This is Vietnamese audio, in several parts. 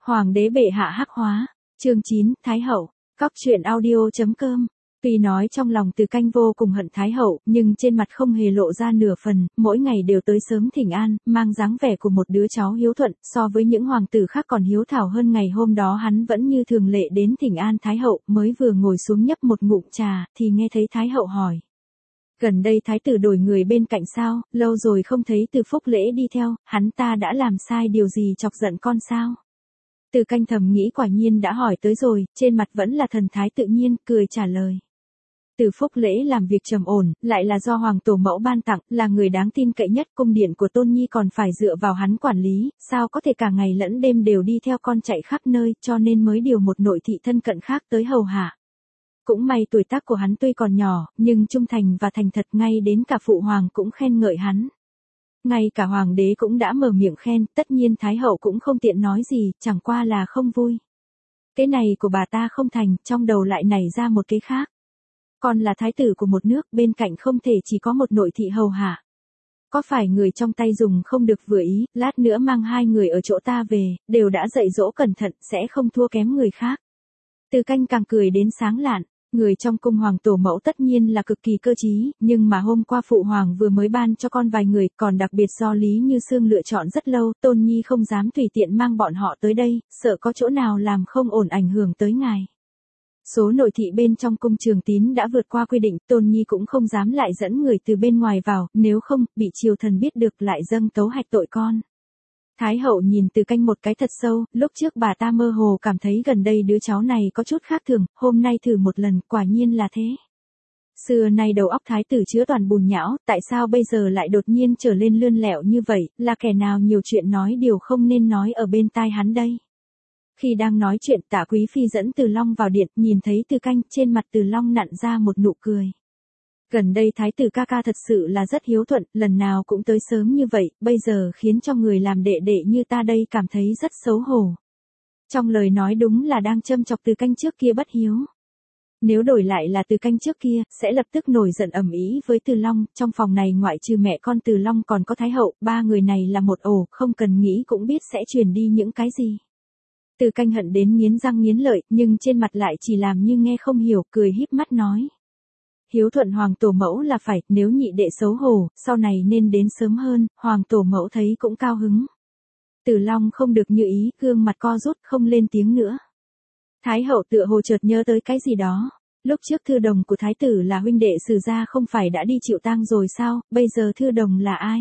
Hoàng đế bệ hạ hắc hóa. Chương 9, Thái hậu. Cóc truyện audio.com. Tuy nói trong lòng Từ Canh vô cùng hận Thái hậu, nhưng trên mặt không hề lộ ra nửa phần, mỗi ngày đều tới sớm thỉnh an, mang dáng vẻ của một đứa cháu hiếu thuận, so với những hoàng tử khác còn hiếu thảo hơn. Ngày hôm đó hắn vẫn như thường lệ đến thỉnh an Thái hậu, mới vừa ngồi xuống nhấp một ngụm trà, thì nghe thấy Thái hậu hỏi. Gần đây thái tử đổi người bên cạnh sao, lâu rồi không thấy Từ Phúc Lễ đi theo, hắn ta đã làm sai điều gì chọc giận con sao? Từ Canh thầm nghĩ quả nhiên đã hỏi tới rồi, trên mặt vẫn là thần thái tự nhiên, cười trả lời. Từ Phúc Lễ làm việc trầm ổn, lại là do Hoàng Tổ Mẫu ban tặng, là người đáng tin cậy nhất, cung điện của Tôn Nhi còn phải dựa vào hắn quản lý, sao có thể cả ngày lẫn đêm đều đi theo con chạy khắp nơi, cho nên mới điều một nội thị thân cận khác tới hầu hạ. Cũng may tuổi tác của hắn tuy còn nhỏ, nhưng trung thành và thành thật, ngay đến cả phụ hoàng cũng khen ngợi hắn. Ngay cả hoàng đế cũng đã mở miệng khen, tất nhiên Thái hậu cũng không tiện nói gì, chẳng qua là không vui. Cái này của bà ta không thành, trong đầu lại nảy ra một cái khác. Con là thái tử của một nước, bên cạnh không thể chỉ có một nội thị hầu hạ. Có phải người trong tay dùng không được vừa ý, lát nữa mang hai người ở chỗ ta về, đều đã dạy dỗ cẩn thận, sẽ không thua kém người khác. Từ Canh càng cười đến sáng lạn. Người trong cung Hoàng Tổ Mẫu tất nhiên là cực kỳ cơ trí, nhưng mà hôm qua phụ hoàng vừa mới ban cho con vài người, còn đặc biệt do Lý Như Sương lựa chọn rất lâu, Tôn Nhi không dám tùy tiện mang bọn họ tới đây, sợ có chỗ nào làm không ổn ảnh hưởng tới ngài. Số nội thị bên trong cung Trường Tín đã vượt qua quy định, Tôn Nhi cũng không dám lại dẫn người từ bên ngoài vào, nếu không, bị triều thần biết được lại dâng tấu hạch tội con. Thái hậu nhìn Từ Canh một cái thật sâu, lúc trước bà ta mơ hồ cảm thấy gần đây đứa cháu này có chút khác thường, hôm nay thử một lần, quả nhiên là thế. Xưa nay đầu óc thái tử chứa toàn bùn nhão, tại sao bây giờ lại đột nhiên trở lên lươn lẹo như vậy, là kẻ nào nhiều chuyện nói điều không nên nói ở bên tai hắn đây. Khi đang nói chuyện, Tạ Quý Phi dẫn Từ Long vào điện, nhìn thấy Từ Canh, trên mặt Từ Long nặn ra một nụ cười. Gần đây thái tử ca ca thật sự là rất hiếu thuận, lần nào cũng tới sớm như vậy, bây giờ khiến cho người làm đệ đệ như ta đây cảm thấy rất xấu hổ. Trong lời nói đúng là đang châm chọc Từ Canh trước kia bất hiếu. Nếu đổi lại là Từ Canh trước kia, sẽ lập tức nổi giận ầm ĩ với Từ Long, trong phòng này ngoại trừ mẹ con Từ Long còn có Thái hậu, ba người này là một ổ, không cần nghĩ cũng biết sẽ truyền đi những cái gì. Từ Canh hận đến nghiến răng nghiến lợi, nhưng trên mặt lại chỉ làm như nghe không hiểu, cười híp mắt nói. Hiếu thuận Hoàng Tổ Mẫu là phải, nếu nhị đệ xấu hổ, sau này nên đến sớm hơn, Hoàng Tổ Mẫu thấy cũng cao hứng. Từ Long không được như ý, gương mặt co rút, không lên tiếng nữa. Thái hậu tựa hồ chợt nhớ tới cái gì đó. Lúc trước thư đồng của thái tử là huynh đệ Sử gia không phải đã đi chịu tang rồi sao, bây giờ thư đồng là ai?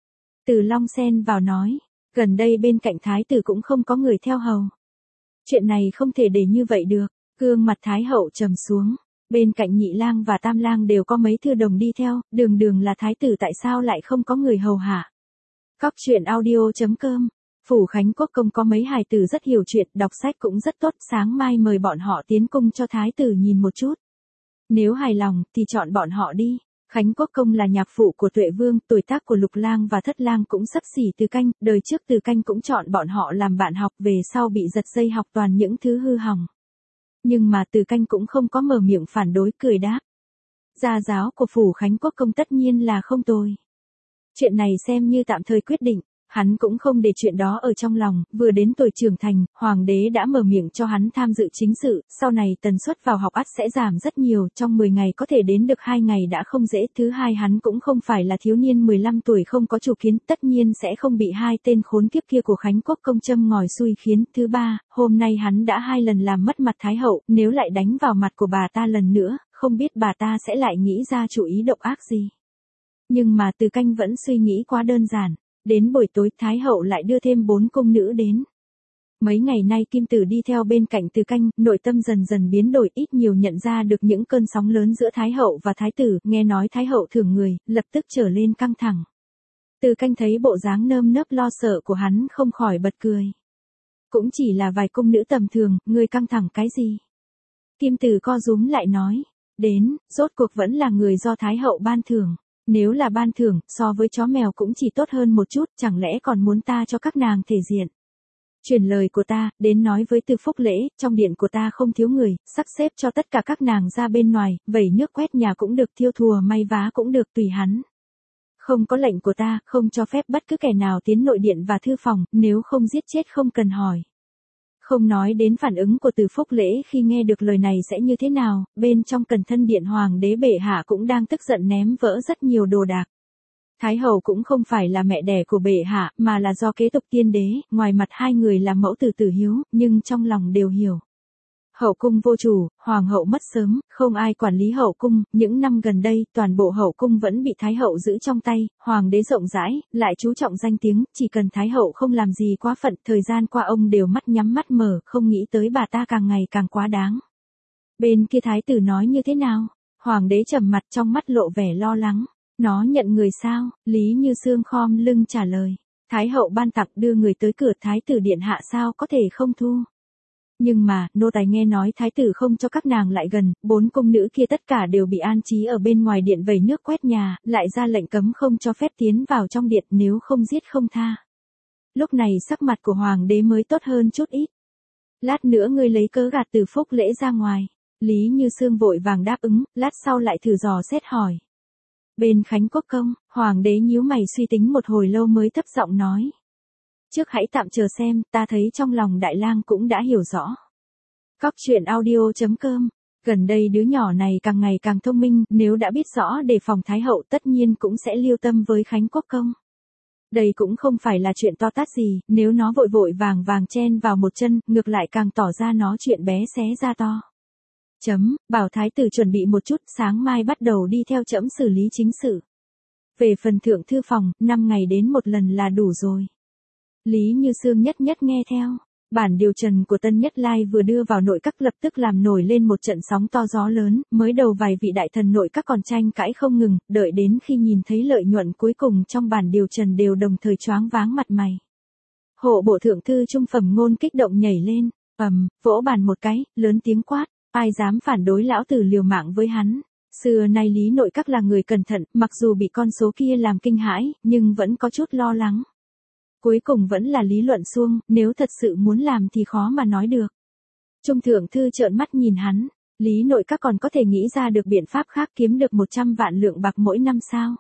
Từ Long xen vào nói, gần đây bên cạnh thái tử cũng không có người theo hầu. Chuyện này không thể để như vậy được, gương mặt thái hậu trầm xuống. Bên cạnh nhị lang và tam lang đều có mấy thư đồng đi theo, đường đường là thái tử tại sao lại không có người hầu hạ. Cóc truyện audio.com. Phủ Khánh Quốc công có mấy hài tử rất hiểu chuyện, đọc sách cũng rất tốt, sáng mai mời bọn họ tiến cung cho thái tử nhìn một chút. Nếu hài lòng, thì chọn bọn họ đi. Khánh Quốc công là nhạc phụ của Tuệ Vương, tuổi tác của Lục lang và Thất lang cũng xấp xỉ Từ Canh, đời trước Từ Canh cũng chọn bọn họ làm bạn học, về sau bị giật dây học toàn những thứ hư hỏng. Nhưng mà Từ Canh cũng không có mở miệng phản đối, cười đáp. Gia giáo của Phủ Khánh Quốc công tất nhiên là không tồi. Chuyện này xem như tạm thời quyết định, hắn cũng không để chuyện đó ở trong lòng, vừa đến tuổi trưởng thành, hoàng đế đã mở miệng cho hắn tham dự chính sự, sau này tần suất vào học ắt sẽ giảm rất nhiều, trong 10 ngày có thể đến được 2 ngày đã không dễ. Thứ hai, hắn cũng không phải là thiếu niên 15 tuổi không có chủ kiến, tất nhiên sẽ không bị hai tên khốn kiếp kia của Khánh Quốc công châm ngòi xui khiến. Thứ ba, hôm nay hắn đã 2 lần làm mất mặt thái hậu, nếu lại đánh vào mặt của bà ta lần nữa, không biết bà ta sẽ lại nghĩ ra chủ ý độc ác gì. Nhưng mà Từ Canh vẫn suy nghĩ quá đơn giản. Đến buổi tối, thái hậu lại đưa thêm 4 cung nữ đến. Mấy ngày nay Kim Tử đi theo bên cạnh Từ Canh, nội tâm dần dần biến đổi, ít nhiều nhận ra được những cơn sóng lớn giữa thái hậu và thái tử, nghe nói thái hậu thưởng người, lập tức trở lên căng thẳng. Từ Canh thấy bộ dáng nơm nớp lo sợ của hắn không khỏi bật cười. Cũng chỉ là vài cung nữ tầm thường, ngươi căng thẳng cái gì? Kim Tử co rúm lại nói, đến, rốt cuộc vẫn là người do thái hậu ban thưởng. Nếu là ban thưởng, so với chó mèo cũng chỉ tốt hơn một chút, chẳng lẽ còn muốn ta cho các nàng thể diện. Truyền lời của ta, đến nói với Từ Phúc Lễ, trong điện của ta không thiếu người, sắp xếp cho tất cả các nàng ra bên ngoài, vẩy nước quét nhà cũng được, thiêu thùa may vá cũng được, tùy hắn. Không có lệnh của ta, không cho phép bất cứ kẻ nào tiến nội điện và thư phòng, nếu không giết chết không cần hỏi. Không nói đến phản ứng của Từ Phúc Lễ khi nghe được lời này sẽ như thế nào, bên trong Cẩn Thân Điện Hoàng đế bệ hạ cũng đang tức giận ném vỡ rất nhiều đồ đạc. Thái hậu cũng không phải là mẹ đẻ của bệ hạ, mà là do kế tục tiên đế, ngoài mặt hai người là mẫu tử tử hiếu, nhưng trong lòng đều hiểu. Hậu cung vô chủ, hoàng hậu mất sớm, không ai quản lý hậu cung, những năm gần đây, toàn bộ hậu cung vẫn bị thái hậu giữ trong tay, hoàng đế rộng rãi, lại chú trọng danh tiếng, chỉ cần thái hậu không làm gì quá phận, thời gian qua ông đều mắt nhắm mắt mở, không nghĩ tới bà ta càng ngày càng quá đáng. Bên kia thái tử nói như thế nào? Hoàng đế trầm mặt trong mắt lộ vẻ lo lắng. Nó nhận người sao? Lý Như Sương khom lưng trả lời. Thái hậu ban tặng đưa người tới cửa thái tử điện hạ sao có thể không thu. Nhưng mà, nô tài nghe nói thái tử không cho các nàng lại gần, 4 cung nữ kia tất cả đều bị an trí ở bên ngoài điện vẩy nước quét nhà, lại ra lệnh cấm không cho phép tiến vào trong điện nếu không giết không tha. Lúc này sắc mặt của hoàng đế mới tốt hơn chút ít. Lát nữa ngươi lấy cớ gạt Từ Phúc Lễ ra ngoài. Lý Như Sương vội vàng đáp ứng, lát sau lại thử dò xét hỏi. Bên Khánh Quốc công, hoàng đế nhíu mày suy tính một hồi lâu mới thấp giọng nói. Trước hãy tạm chờ xem, ta thấy trong lòng đại lang cũng đã hiểu rõ. Cóc truyện audio.com. Gần đây đứa nhỏ này càng ngày càng thông minh, nếu đã biết rõ đề phòng thái hậu tất nhiên cũng sẽ lưu tâm với Khánh Quốc công. Đây cũng không phải là chuyện to tát gì, nếu nó vội vội vàng vàng chen vào một chân, ngược lại càng tỏ ra nó chuyện bé xé ra to. Bảo thái tử chuẩn bị một chút, sáng mai bắt đầu đi theo trẫm xử lý chính sự. Về phần thượng thư phòng, 5 ngày đến một lần là đủ rồi. Lý Như Sương nhất nhất nghe theo. Bản điều trần của Tân Nhất Lai vừa đưa vào nội các lập tức làm nổi lên một trận sóng to gió lớn, mới đầu vài vị đại thần nội các còn tranh cãi không ngừng, đợi đến khi nhìn thấy lợi nhuận cuối cùng trong bản điều trần đều đồng thời choáng váng mặt mày. Hộ bộ thượng thư trung phẩm Ngôn kích động nhảy lên, vỗ bàn một cái, lớn tiếng quát, ai dám phản đối lão tử liều mạng với hắn. Xưa nay Lý nội các là người cẩn thận, mặc dù bị con số kia làm kinh hãi, nhưng vẫn có chút lo lắng. Cuối cùng vẫn là lý luận suông, nếu thật sự muốn làm thì khó mà nói được. Trung thượng thư trợn mắt nhìn hắn, Lý nội các còn có thể nghĩ ra được biện pháp khác kiếm được 100 vạn lượng bạc mỗi năm sao?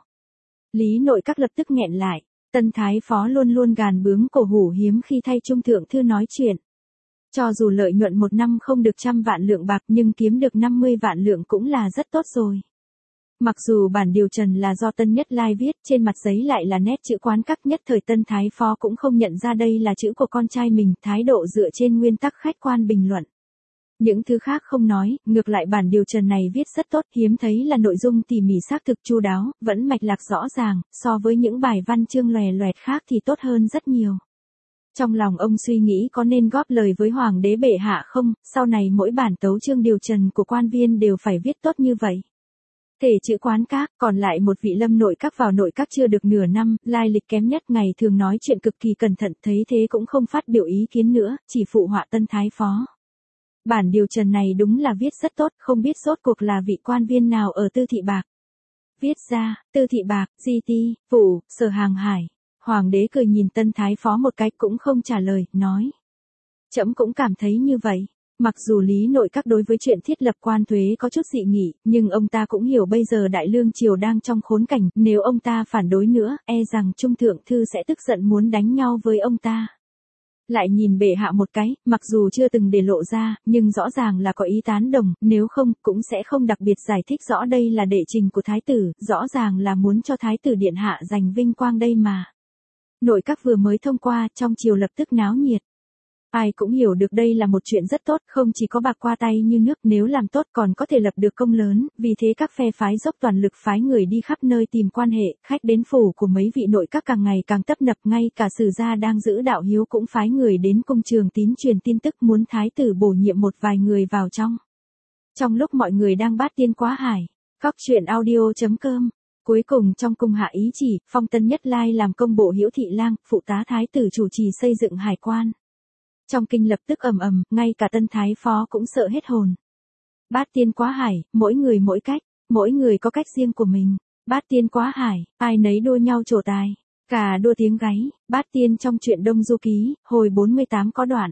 Lý nội các lập tức nghẹn lại, Tân Thái Phó luôn luôn gàn bướng cổ hủ hiếm khi thay Trung thượng thư nói chuyện. Cho dù lợi nhuận một năm không được 100 vạn lượng bạc nhưng kiếm được 50 vạn lượng cũng là rất tốt rồi. Mặc dù bản điều trần là do Tân Nhất Lai viết, trên mặt giấy lại là nét chữ quán các nhất thời Tân Thái Phó cũng không nhận ra đây là chữ của con trai mình, thái độ dựa trên nguyên tắc khách quan bình luận. Những thứ khác không nói, ngược lại bản điều trần này viết rất tốt, hiếm thấy là nội dung tỉ mỉ xác thực chu đáo, vẫn mạch lạc rõ ràng, so với những bài văn chương lòe loẹt khác thì tốt hơn rất nhiều. Trong lòng ông suy nghĩ có nên góp lời với hoàng đế bệ hạ không, sau này mỗi bản tấu chương điều trần của quan viên đều phải viết tốt như vậy. Thể chữ quán các, còn lại một vị lâm nội các vào nội các chưa được nửa năm, lai lịch kém nhất, ngày thường nói chuyện cực kỳ cẩn thận, thấy thế cũng không phát biểu ý kiến nữa, chỉ phụ họa Tân Thái Phó. Bản điều trần này đúng là viết rất tốt, không biết rốt cuộc là vị quan viên nào ở Tư Thị Bạc. Viết ra, Tư Thị Bạc, GT, Vụ, Sở Hàng Hải. Hoàng đế cười nhìn Tân Thái Phó một cái cũng không trả lời, nói. Trẫm cũng cảm thấy như vậy. Mặc dù Lý nội các đối với chuyện thiết lập quan thuế có chút dị nghị, nhưng ông ta cũng hiểu bây giờ Đại Lương triều đang trong khốn cảnh, nếu ông ta phản đối nữa, e rằng Trung thượng thư sẽ tức giận muốn đánh nhau với ông ta. Lại nhìn bệ hạ một cái, mặc dù chưa từng để lộ ra, nhưng rõ ràng là có ý tán đồng, nếu không, cũng sẽ không đặc biệt giải thích rõ đây là đệ trình của thái tử, rõ ràng là muốn cho thái tử điện hạ giành vinh quang đây mà. Nội các vừa mới thông qua, trong triều lập tức náo nhiệt. Ai cũng hiểu được đây là một chuyện rất tốt, không chỉ có bạc qua tay như nước, nếu làm tốt còn có thể lập được công lớn, vì thế các phe phái dốc toàn lực phái người đi khắp nơi tìm quan hệ, khách đến phủ của mấy vị nội các càng ngày càng tấp nập, ngay cả sử gia đang giữ đạo hiếu cũng phái người đến cung Trường Tín truyền tin tức muốn thái tử bổ nhiệm một vài người vào trong. Trong lúc mọi người đang bát tiên quá hải, cóc truyện audio.com. Cuối cùng trong cung hạ ý chỉ, phong Tân Nhất Lai làm công bộ Hiễu Thị Lang, phụ tá thái tử chủ trì xây dựng hải quan. Trong kinh lập tức ầm ầm, ngay cả Tân Thái Phó cũng sợ hết hồn. Bát tiên quá hải, mỗi người mỗi cách, mỗi người có cách riêng của mình. Bát tiên quá hải, ai nấy đua nhau trổ tài. Cả đua tiếng gáy, bát tiên trong truyện Đông Du Ký, hồi 48 có đoạn.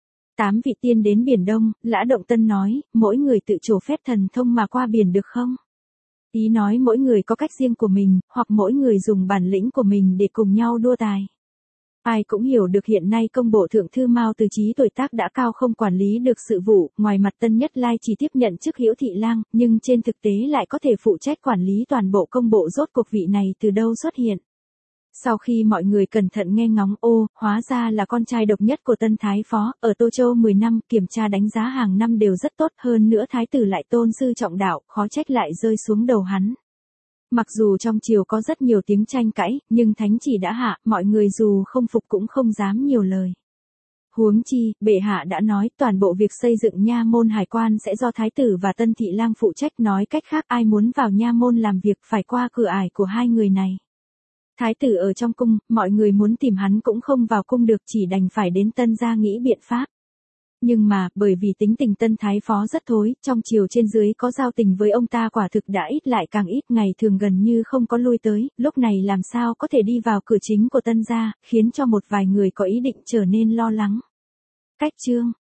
8 vị tiên đến Biển Đông, Lã Động Tân nói, mỗi người tự trổ phép thần thông mà qua biển được không? Ý nói mỗi người có cách riêng của mình, hoặc mỗi người dùng bản lĩnh của mình để cùng nhau đua tài. Ai cũng hiểu được hiện nay công bộ thượng thư Mao Từ Chí tuổi tác đã cao không quản lý được sự vụ, ngoài mặt Tân Nhất Lai chỉ tiếp nhận chức Hữu thị lang, nhưng trên thực tế lại có thể phụ trách quản lý toàn bộ công bộ, rốt cuộc vị này từ đâu xuất hiện. Sau khi mọi người cẩn thận nghe ngóng, hóa ra là con trai độc nhất của Tân Thái Phó, ở Tô Châu 10 năm, kiểm tra đánh giá hàng năm đều rất tốt, hơn nữa Thái tử lại tôn sư trọng đạo, khó trách lại rơi xuống đầu hắn. Mặc dù trong triều có rất nhiều tiếng tranh cãi, nhưng thánh chỉ đã hạ, mọi người dù không phục cũng không dám nhiều lời. Huống chi, bệ hạ đã nói toàn bộ việc xây dựng nha môn hải quan sẽ do thái tử và Tân thị lang phụ trách, nói cách khác ai muốn vào nha môn làm việc phải qua cửa ải của hai người này. Thái tử ở trong cung, mọi người muốn tìm hắn cũng không vào cung được, chỉ đành phải đến Tân gia nghĩ biện pháp. Nhưng mà, bởi vì tính tình Tân Thái Phó rất thối, trong triều trên dưới có giao tình với ông ta quả thực đã ít lại càng ít, ngày thường gần như không có lui tới, lúc này làm sao có thể đi vào cửa chính của Tân gia, khiến cho một vài người có ý định trở nên lo lắng. Cách chương